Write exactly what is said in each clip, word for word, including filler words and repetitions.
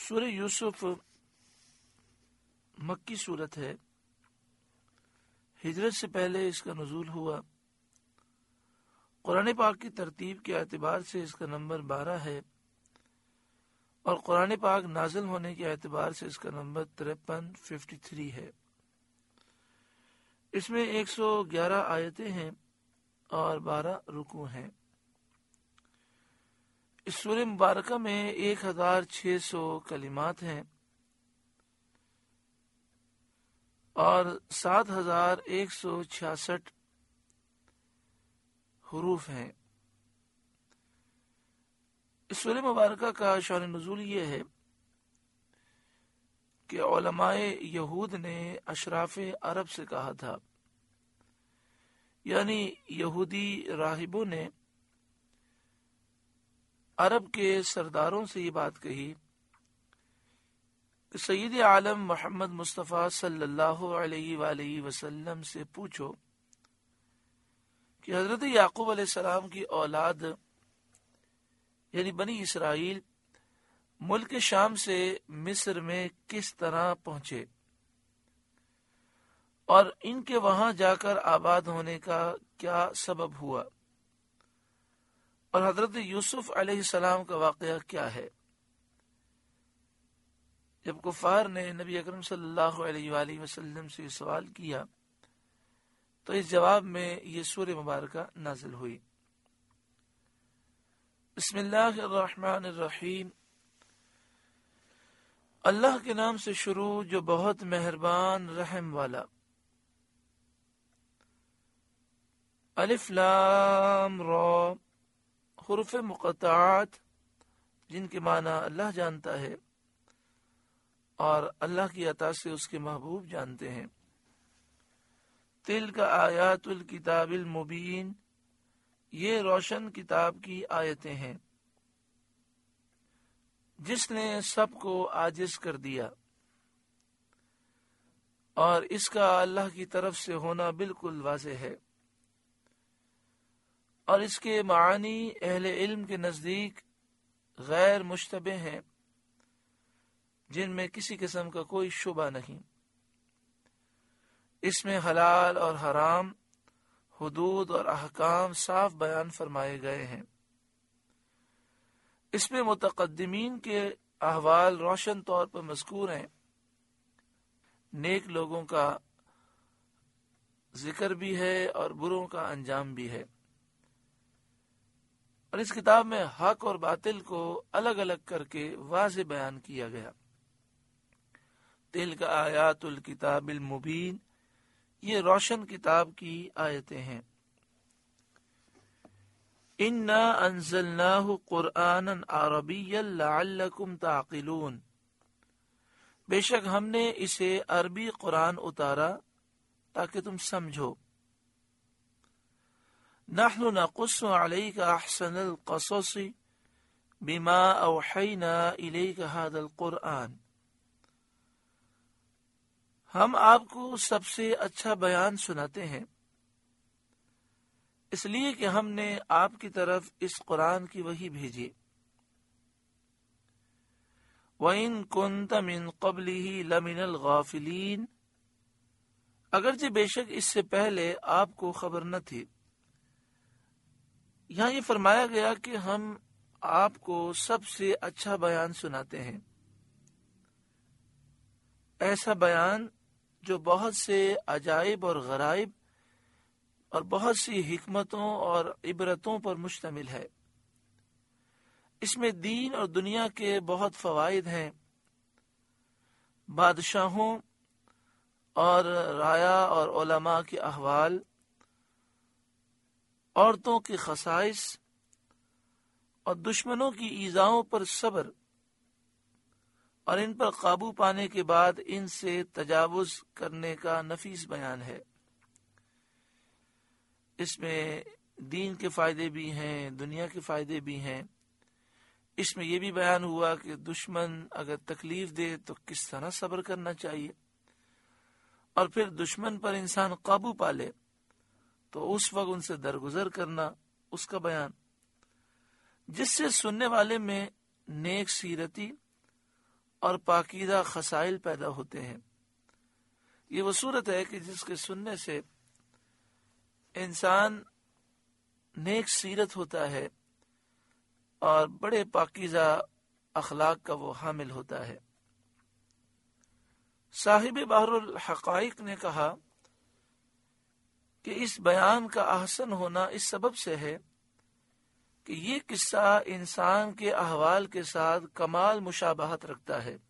سورہ یوسف مکی صورت ہے، ہجرت سے پہلے اس کا نزول ہوا۔ قرآن پاک کی ترتیب کے اعتبار سے اس کا نمبر بارہ ہے، اور قرآن پاک نازل ہونے کے اعتبار سے اس کا نمبر ترپن ففٹی تھری ہے۔ اس میں ایک سو گیارہ آیتیں ہیں اور بارہ رکوع ہیں۔ اس سورہ مبارکہ میں ایک ہزار چھ سو کلمات ہیں اور سات ہزار ایک سو چھیاسٹھ حروف ہیں۔ اس سورہ مبارکہ کا شان نزول یہ ہے کہ علماء یہود نے اشراف عرب سے کہا تھا، یعنی یہودی راہبوں نے عرب کے سرداروں سے یہ بات کہی کہ سید عالم محمد مصطفیٰ صلی اللہ علیہ وآلہ وسلم سے پوچھو کہ حضرت یعقوب علیہ السلام کی اولاد یعنی بنی اسرائیل ملک شام سے مصر میں کس طرح پہنچے اور ان کے وہاں جا کر آباد ہونے کا کیا سبب ہوا، اور حضرت یوسف علیہ السلام کا واقعہ کیا ہے۔ جب کفار نے نبی اکرم صلی اللہ علیہ وآلہ وسلم سے سوال کیا تو اس جواب میں یہ سورہ مبارکہ نازل ہوئی۔ بسم اللہ الرحمن الرحیم، اللہ کے نام سے شروع جو بہت مہربان رحم والا۔ الف لام را، حروف مقطعات جن کے معنی اللہ جانتا ہے اور اللہ کی عطا سے اس کے محبوب جانتے ہیں۔ تلک آیات الکتاب المبین، یہ روشن کتاب کی آیتیں ہیں جس نے سب کو عاجز کر دیا، اور اس کا اللہ کی طرف سے ہونا بالکل واضح ہے، اور اس کے معانی اہل علم کے نزدیک غیر مشتبہ ہیں جن میں کسی قسم کا کوئی شبہ نہیں۔ اس میں حلال اور حرام، حدود اور احکام صاف بیان فرمائے گئے ہیں۔ اس میں متقدمین کے احوال روشن طور پر مذکور ہیں، نیک لوگوں کا ذکر بھی ہے اور بروں کا انجام بھی ہے، اور اس کتاب میں حق اور باطل کو الگ الگ کر کے واضح بیان کیا گیا۔ تلک آیات الکتاب المبین، یہ روشن کتاب کی آیتیں ہیں۔ انا انزلناہ قرآنا عربیا لعلکم تعقلون، بے شک ہم نے اسے عربی قرآن اتارا تاکہ تم سمجھو۔ نحن نقص علیک احسن القصص بما اوحینا الیک هذا القرآن، ہم آپ کو سب سے اچھا بیان سناتے ہیں اس لیے کہ ہم نے آپ کی طرف اس قرآن کی وحی بھیجی۔ وَإِن كُنْتَ مِن قَبْلِهِ لَمِنَ الْغَافِلِينَ، اگرچہ بے شک اس سے پہلے آپ کو خبر نہ تھی۔ یہاں یہ فرمایا گیا کہ ہم آپ کو سب سے اچھا بیان سناتے ہیں، ایسا بیان جو بہت سے عجائب اور غرائب اور بہت سی حکمتوں اور عبرتوں پر مشتمل ہے۔ اس میں دین اور دنیا کے بہت فوائد ہیں، بادشاہوں اور رایا اور علماء کے احوال، عورتوں کے خصائص اور دشمنوں کی ایذاؤں پر صبر، اور ان پر قابو پانے کے بعد ان سے تجاوز کرنے کا نفیس بیان ہے۔ اس میں دین کے فائدے بھی ہیں، دنیا کے فائدے بھی ہیں۔ اس میں یہ بھی بیان ہوا کہ دشمن اگر تکلیف دے تو کس طرح صبر کرنا چاہیے، اور پھر دشمن پر انسان قابو پا لے تو اس وقت ان سے درگزر کرنا، اس کا بیان، جس سے سننے والے میں نیک سیرتی اور پاکیزہ خصائل پیدا ہوتے ہیں۔ یہ وہ صورت ہے کہ جس کے سننے سے انسان نیک سیرت ہوتا ہے اور بڑے پاکیزہ اخلاق کا وہ حامل ہوتا ہے۔ صاحب بحر الحقائق نے کہا کہ اس بیان کا احسن ہونا اس سبب سے ہے کہ یہ قصہ انسان کے احوال کے ساتھ کمال مشابہت رکھتا ہے۔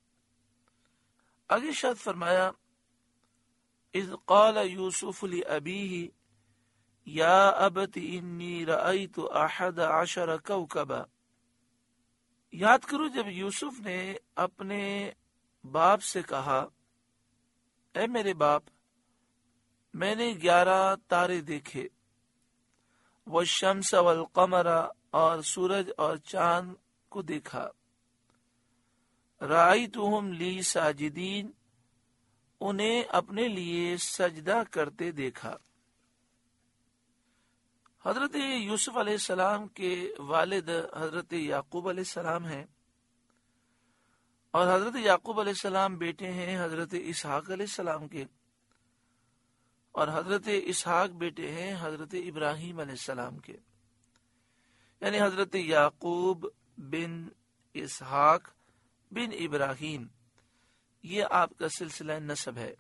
آگے ارشاد فرمایا، اذ قال یوسف لأبیہ یا ابت انی رأیت احد عشر کوکبا۔ یاد کرو جب یوسف نے اپنے باپ سے کہا، اے میرے باپ، میں نے گیارہ تارے دیکھے، والشمس والقمر، اور سورج اور چاند کو دیکھا، رأیتہم لی ساجدین، انہیں اپنے لیے سجدہ کرتے دیکھا۔ حضرت یوسف علیہ السلام کے والد حضرت یعقوب علیہ السلام ہیں، اور حضرت یعقوب علیہ السلام بیٹے ہیں حضرت اسحاق علیہ السلام کے، اور حضرت اسحاق بیٹے ہیں حضرت ابراہیم علیہ السلام کے، یعنی حضرت یعقوب بن اسحاق بن ابراہیم، یہ آپ کا سلسلہ نسب ہے۔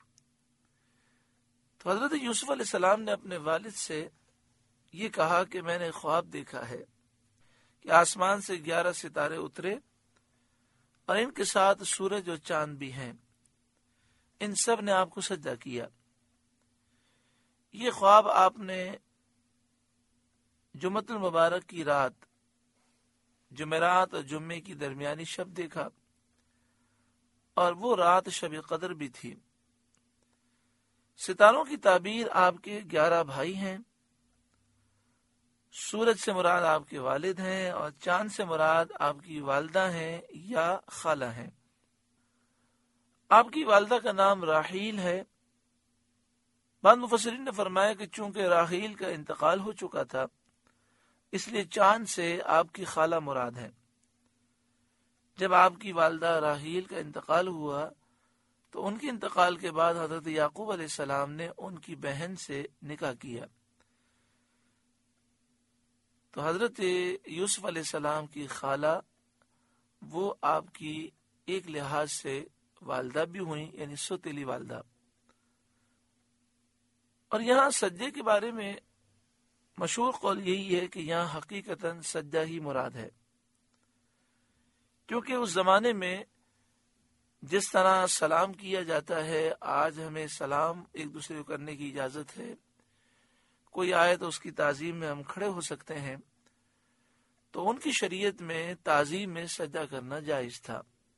تو حضرت یوسف علیہ السلام نے اپنے والد سے یہ کہا کہ میں نے خواب دیکھا ہے کہ آسمان سے گیارہ ستارے اترے اور ان کے ساتھ سورج اور چاند بھی ہیں، ان سب نے آپ کو سجدہ کیا۔ یہ خواب آپ نے جمعۃ المبارک کی رات، جمعرات اور جمعے کی درمیانی شب دیکھا، اور وہ رات شب قدر بھی تھی۔ ستاروں کی تعبیر آپ کے گیارہ بھائی ہیں، سورج سے مراد آپ کے والد ہیں، اور چاند سے مراد آپ کی والدہ ہیں یا خالہ ہیں۔ آپ کی والدہ کا نام راحیل ہے۔ بعض مفسرین نے فرمایا کہ چونکہ راحیل کا انتقال ہو چکا تھا، اس لیے چاند سے آپ کی خالہ مراد ہے۔ جب آپ کی والدہ راحیل کا انتقال ہوا تو ان کے انتقال کے بعد حضرت یعقوب علیہ السلام نے ان کی بہن سے نکاح کیا، تو حضرت یوسف علیہ السلام کی خالہ وہ آپ کی ایک لحاظ سے والدہ بھی ہوئی، یعنی سوتیلی والدہ۔ اور یہاں سجدے کے بارے میں مشہور قول یہی ہے کہ یہاں حقیقتاً سجدہ ہی مراد ہے، کیونکہ اس زمانے میں جس طرح سلام کیا جاتا ہے، آج ہمیں سلام ایک دوسرے کو کرنے کی اجازت ہے، کوئی آئے تو اس کی تعظیم میں ہم کھڑے ہو سکتے ہیں، تو ان کی شریعت میں تعظیم میں سجدہ کرنا جائز تھا۔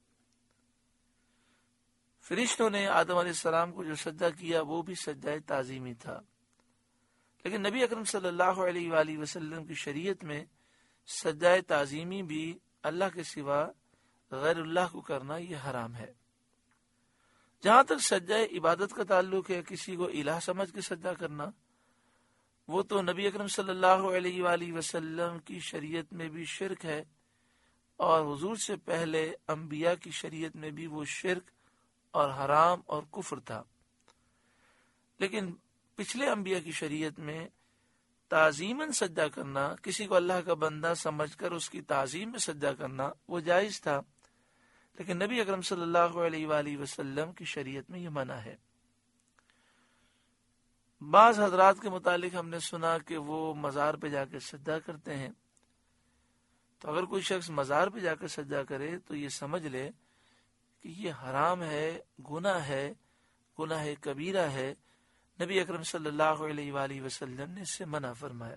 فرشتوں نے آدم علیہ السلام کو جو سجدہ کیا وہ بھی سجدہ تعظیمی تھا، لیکن نبی اکرم صلی اللہ علیہ وآلہ وسلم کی شریعت میں سجدہ تعظیمی بھی اللہ کے سوا غیر اللہ کو کرنا یہ حرام ہے۔ جہاں تک سجدہ عبادت کا تعلق ہے، کسی کو الہ سمجھ کے سجدہ کرنا، وہ تو نبی اکرم صلی اللہ علیہ وآلہ وسلم کی شریعت میں بھی شرک ہے، اور حضور سے پہلے انبیاء کی شریعت میں بھی وہ شرک اور حرام اور کفر تھا۔ لیکن پچھلے انبیاء کی شریعت میں تعظیماً سجدہ کرنا، کسی کو اللہ کا بندہ سمجھ کر اس کی تعظیم میں سجدہ کرنا، وہ جائز تھا، لیکن نبی اکرم صلی اللہ علیہ وآلہ وسلم کی شریعت میں یہ منع ہے۔ بعض حضرات کے متعلق ہم نے سنا کہ وہ مزار پہ جا کے سجدہ کرتے ہیں، تو اگر کوئی شخص مزار پہ جا کر سجدہ کرے تو یہ سمجھ لے کہ یہ حرام ہے، گناہ ہے، گناہ کبیرہ ہے۔ نبی اکرم صلی اللہ علیہ وآلہ وسلم نے اس سے منع فرمایا۔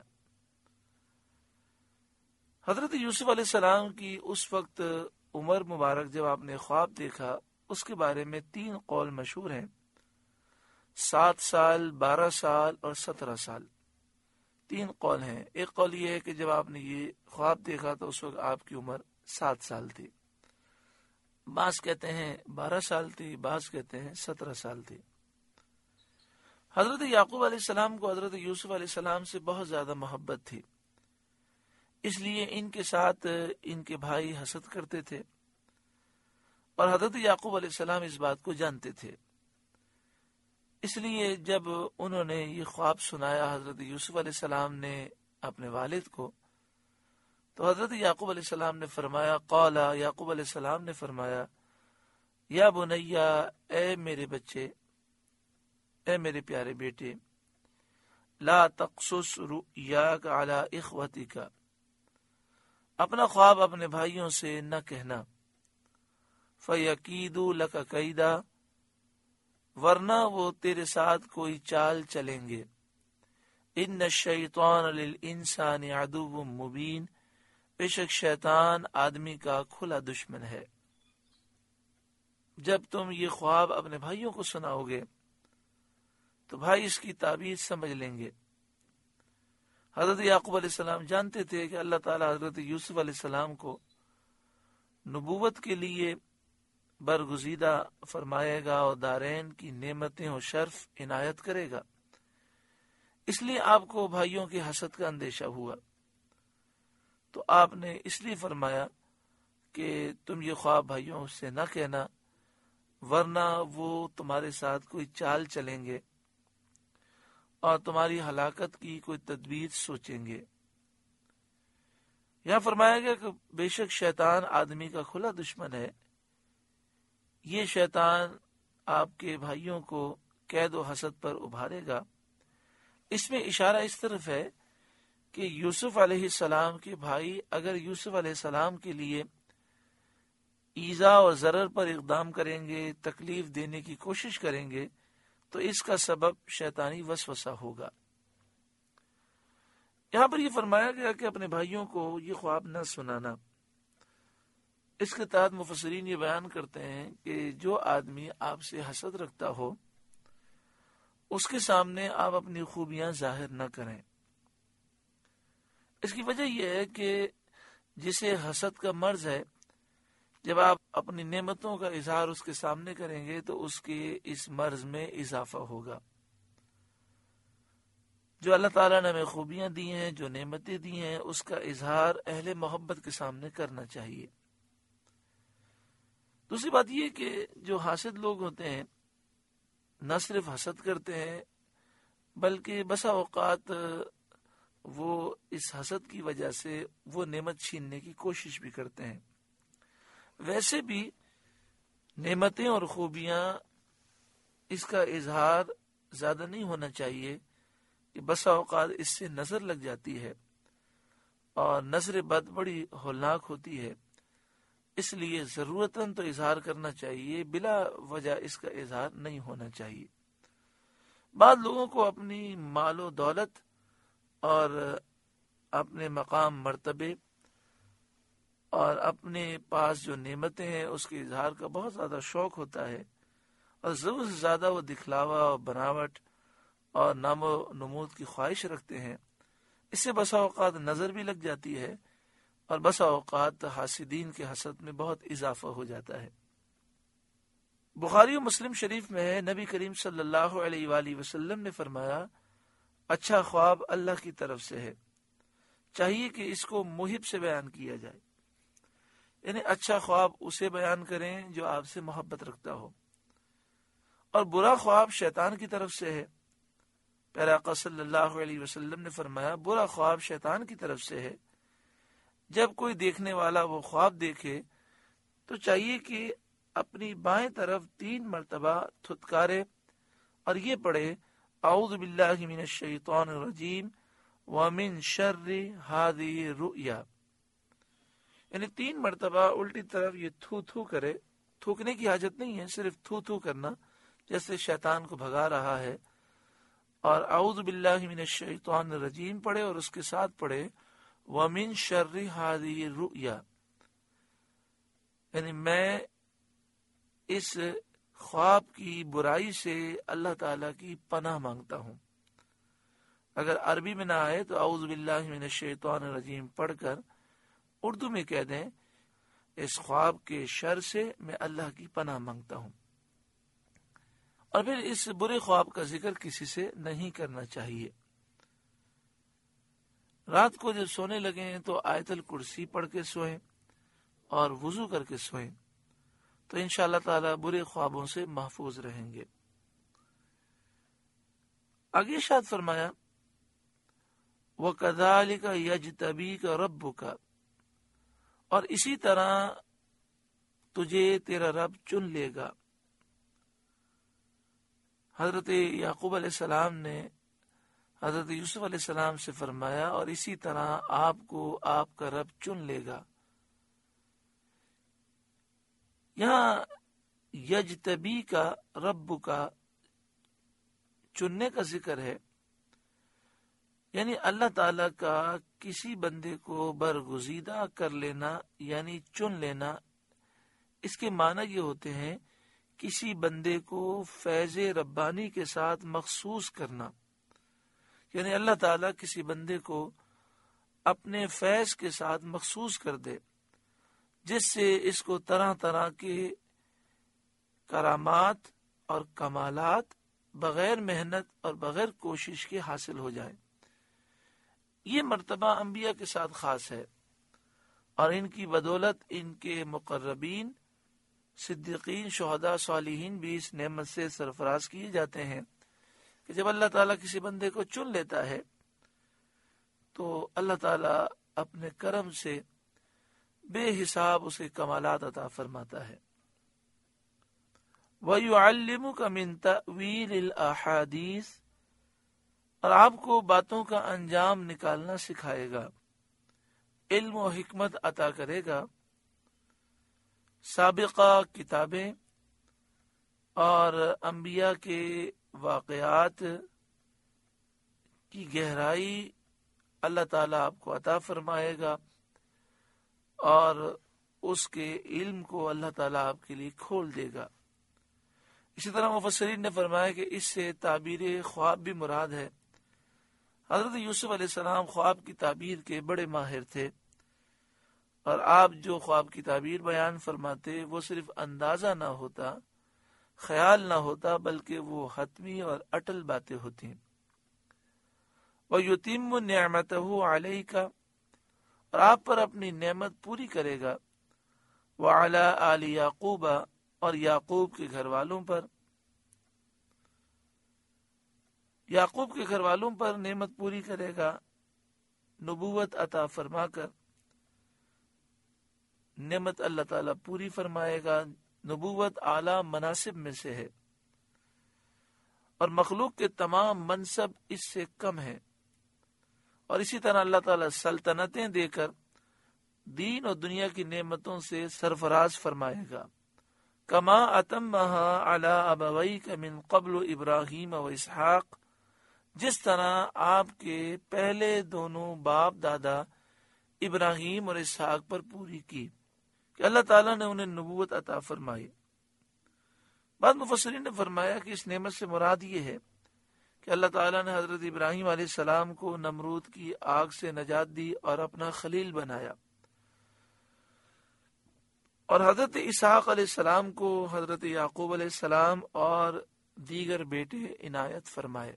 حضرت یوسف علیہ السلام کی اس وقت عمر مبارک جب آپ نے خواب دیکھا، اس کے بارے میں تین قول مشہور ہیں، سات سال، بارہ سال اور سترہ سال، تین قول ہیں۔ ایک قول یہ ہے کہ جب آپ نے یہ خواب دیکھا تو اس وقت آپ کی عمر سات سال تھی، بعض کہتے ہیں بارہ سال تھی، بعض کہتے ہیں سترہ سال تھی۔ حضرت یعقوب علیہ السلام کو حضرت یوسف علیہ السلام سے بہت زیادہ محبت تھی، اس لیے ان کے ساتھ ان کے بھائی حسد کرتے تھے، اور حضرت یعقوب علیہ السلام اس بات کو جانتے تھے، اس لیے جب انہوں نے یہ خواب سنایا حضرت یوسف علیہ السلام نے اپنے والد کو، تو حضرت یعقوب علیہ السلام نے فرمایا، قال یعقوب علیہ السلام نے فرمایا، یا بنیا، اے میرے بچے، اے میرے پیارے بیٹے، لا تقصص رؤیاک علی اخوتک، اپنا خواب اپنے بھائیوں سے نہ کہنا، فیکیدوا لک کیدا، ورنہ وہ تیرے ساتھ کوئی چال چلیں گے، ان الشیطان للانسان عدو مبین، بے شک شیطان آدمی کا کھلا دشمن ہے۔ جب تم یہ خواب اپنے بھائیوں کو سناؤ گے تو بھائی اس کی تعبیر سمجھ لیں گے۔ حضرت یعقوب علیہ السلام جانتے تھے کہ اللہ تعالیٰ حضرت یوسف علیہ السلام کو نبوت کے لیے برگزیدہ فرمائے گا اور دارین کی نعمتیں و شرف عنایت کرے گا، اس لیے آپ کو بھائیوں کی حسد کا اندیشہ ہوا، تو آپ نے اس لیے فرمایا کہ تم یہ خواب بھائیوں سے نہ کہنا، ورنہ وہ تمہارے ساتھ کوئی چال چلیں گے اور تمہاری ہلاکت کی کوئی تدبیر سوچیں گے۔ یہاں فرمایا گیا کہ بے شک شیطان آدمی کا کھلا دشمن ہے، یہ شیطان آپ کے بھائیوں کو قید و حسد پر ابھارے گا۔ اس میں اشارہ اس طرف ہے کہ یوسف علیہ السلام کے بھائی اگر یوسف علیہ السلام کے لیے ایذا اور ضرر پر اقدام کریں گے، تکلیف دینے کی کوشش کریں گے، تو اس کا سبب شیطانی وسوسہ ہوگا۔ یہاں پر یہ فرمایا گیا کہ اپنے بھائیوں کو یہ خواب نہ سنانا۔ اس کے تحت مفسرین یہ بیان کرتے ہیں کہ جو آدمی آپ سے حسد رکھتا ہو اس کے سامنے آپ اپنی خوبیاں ظاہر نہ کریں۔ اس کی وجہ یہ ہے کہ جسے حسد کا مرض ہے، جب آپ اپنی نعمتوں کا اظہار اس کے سامنے کریں گے تو اس کے اس مرض میں اضافہ ہوگا۔ جو اللہ تعالیٰ نے ہمیں خوبیاں دی ہیں، جو نعمتیں دی ہیں، اس کا اظہار اہل محبت کے سامنے کرنا چاہیے۔ دوسری بات یہ کہ جو حاسد لوگ ہوتے ہیں نہ صرف حسد کرتے ہیں بلکہ بسا اوقات وہ اس حسد کی وجہ سے وہ نعمت چھیننے کی کوشش بھی کرتے ہیں۔ ویسے بھی نعمتیں اور خوبیاں اس کا اظہار زیادہ نہیں ہونا چاہیے کہ بسا اوقات اس سے نظر لگ جاتی ہے اور نظر بد بڑی ہولناک ہوتی ہے، اس لیے ضرورتاً تو اظہار کرنا چاہیے، بلا وجہ اس کا اظہار نہیں ہونا چاہیے۔ بعض لوگوں کو اپنی مال و دولت اور اپنے مقام مرتبے اور اپنے پاس جو نعمتیں ہیں اس کے اظہار کا بہت زیادہ شوق ہوتا ہے، اور ضرورت سے زیادہ وہ دکھلاوا اور بناوٹ اور نام و نمود کی خواہش رکھتے ہیں۔ اس سے بسا اوقات نظر بھی لگ جاتی ہے اور بسا اوقات حاسدین کے حسد میں بہت اضافہ ہو جاتا ہے۔ بخاری و مسلم شریف میں ہے، نبی کریم صلی اللہ علیہ وآلہ وسلم نے فرمایا، اچھا خواب اللہ کی طرف سے ہے، چاہیے کہ اس کو محب سے بیان کیا جائے، یعنی اچھا خواب اسے بیان کریں جو آپ سے محبت رکھتا ہو، اور برا خواب شیطان کی طرف سے ہے۔ پیارے آقا صلی اللہ علیہ وسلم نے فرمایا، برا خواب شیطان کی طرف سے ہے۔ جب کوئی دیکھنے والا وہ خواب دیکھے تو چاہیے کہ اپنی بائیں طرف تین مرتبہ تھتکارے اور یہ پڑھے، اعوذ باللہ من الشیطان الرجیم ومن شر ہذہ الرؤیا، یعنی تین مرتبہ الٹی طرف یہ تھو تھو کرے۔ تھوکنے کی حاجت نہیں ہے، صرف تھو تھو کرنا جیسے شیطان کو بھگا رہا ہے، اور اعوذ باللہ من الشیطان الرجیم پڑھے اور اس کے ساتھ پڑھے وَمِن شَرِّ هَذِهِ الرُّؤْيَا، یعنی میں اس خواب کی برائی سے اللہ تعالیٰ کی پناہ مانگتا ہوں۔ اگر عربی میں نہ آئے تو اعوذ باللہ من الشیطان الرجیم پڑھ کر اردو میں کہہ دیں، اس خواب کے شر سے میں اللہ کی پناہ مانگتا ہوں، اور پھر اس برے خواب کا ذکر کسی سے نہیں کرنا چاہیے۔ رات کو جب سونے لگیں تو آیت الکرسی پڑھ کے سوئیں اور وضو کر کے سوئیں، تو انشاءاللہ تعالی برے خوابوں سے محفوظ رہیں گے۔ آگے ارشاد فرمایا وَكَذَلِكَ يَجْتَبِيكَ رَبُّكَ، اور اسی طرح تجھے تیرا رب چن لے گا۔ حضرت یعقوب علیہ السلام نے حضرت یوسف علیہ السلام سے فرمایا اور اسی طرح آپ کو آپ کا رب چن لے گا۔ یہاں یجتبی کا رب کا چننے کا ذکر ہے، یعنی اللہ تعالی کا کسی بندے کو برگزیدہ کر لینا یعنی چن لینا۔ اس کے معنی یہ ہوتے ہیں کسی بندے کو فیض ربانی کے ساتھ مخصوص کرنا، یعنی اللہ تعالیٰ کسی بندے کو اپنے فیض کے ساتھ مخصوص کر دے، جس سے اس کو طرح طرح کے کرامات اور کمالات بغیر محنت اور بغیر کوشش کے حاصل ہو جائے۔ یہ مرتبہ انبیاء کے ساتھ خاص ہے، اور ان کی بدولت ان کے مقربین صدیقین شہداء صالحین بھی اس نعمت سے سرفراز کیے جاتے ہیں کہ جب اللہ تعالیٰ کسی بندے کو چن لیتا ہے تو اللہ تعالیٰ اپنے کرم سے بے حساب اسے کمالات عطا فرماتا ہے۔ وَيُعَلِّمُكَ مِن تَأْوِيلِ الْأَحَادِيثِ، اور آپ کو باتوں کا انجام نکالنا سکھائے گا، علم و حکمت عطا کرے گا۔ سابقہ کتابیں اور انبیاء کے واقعات کی گہرائی اللہ تعالیٰ آپ کو عطا فرمائے گا، اور اس کے علم کو اللہ تعالیٰ آپ کے لیے کھول دے گا۔ اسی طرح مفسرین نے فرمایا کہ اس سے تعبیر خواب بھی مراد ہے۔ حضرت یوسف علیہ السلام خواب کی تعبیر کے بڑے ماہر تھے، اور آپ جو خواب کی تعبیر بیان فرماتے وہ صرف اندازہ نہ ہوتا، خیال نہ ہوتا، بلکہ وہ حتمی اور اٹل باتیں ہوتی۔ وَيُتِمُّ نِعْمَتَهُ عَلَيْكَ، اور آپ پر اپنی نعمت پوری کرے گا، وَعَلَىٰ آلِ یعقوب، اور یعقوب کے گھر والوں پر، یعقوب کے گھر والوں پر نعمت پوری کرے گا، نبوت عطا فرما کر۔ نعمت اللہ تعالیٰ پوری فرمائے گا۔ نبوت اعلیٰ مناصب میں سے ہے، اور مخلوق کے تمام منصب اس سے کم ہے، اور اسی طرح اللہ تعالیٰ سلطنتیں دے کر دین اور دنیا کی نعمتوں سے سرفراز فرمائے گا۔ کما اتمہا علی ابویک من قبل ابراہیم و اسحاق، جس طرح آپ کے پہلے دونوں باپ دادا ابراہیم اور اسحاق پر پوری کی کہ اللہ تعالیٰ نے انہیں نبوت عطا فرمائی۔ بعض مفسرین نے فرمایا کہ اس نعمت سے مراد یہ ہے کہ اللہ تعالیٰ نے حضرت ابراہیم علیہ السلام کو نمرود کی آگ سے نجات دی اور اپنا خلیل بنایا، اور حضرت اسحاق علیہ السلام کو حضرت یعقوب علیہ السلام اور دیگر بیٹے عنایت فرمائے۔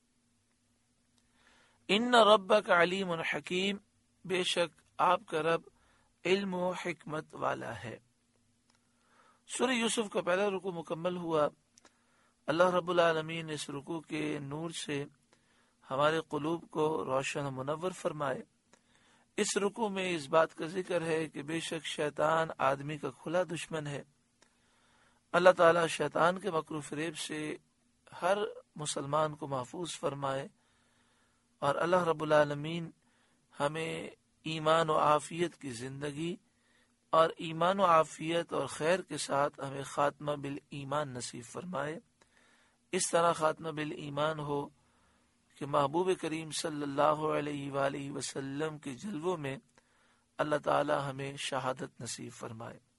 ان ربک علیم حکیم، بے شک آپ کا رب علم و حکمت والا ہے۔ سورہ یوسف کا پہلا رکوع مکمل ہوا۔ اللہ رب العالمین اس رکوع کے نور سے ہمارے قلوب کو روشن و منور فرمائے۔ اس رکوع میں اس بات کا ذکر ہے کہ بے شک شیطان آدمی کا کھلا دشمن ہے۔ اللہ تعالیٰ شیطان کے مکر و فریب سے ہر مسلمان کو محفوظ فرمائے، اور اللہ رب العالمین ہمیں ایمان و عافیت کی زندگی اور ایمان و عافیت اور خیر کے ساتھ ہمیں خاتمہ بالایمان نصیب فرمائے۔ اس طرح خاتمہ بالایمان ہو کہ محبوب کریم صلی اللہ علیہ وآلہ وسلم کے جلووں میں اللہ تعالی ہمیں شہادت نصیب فرمائے۔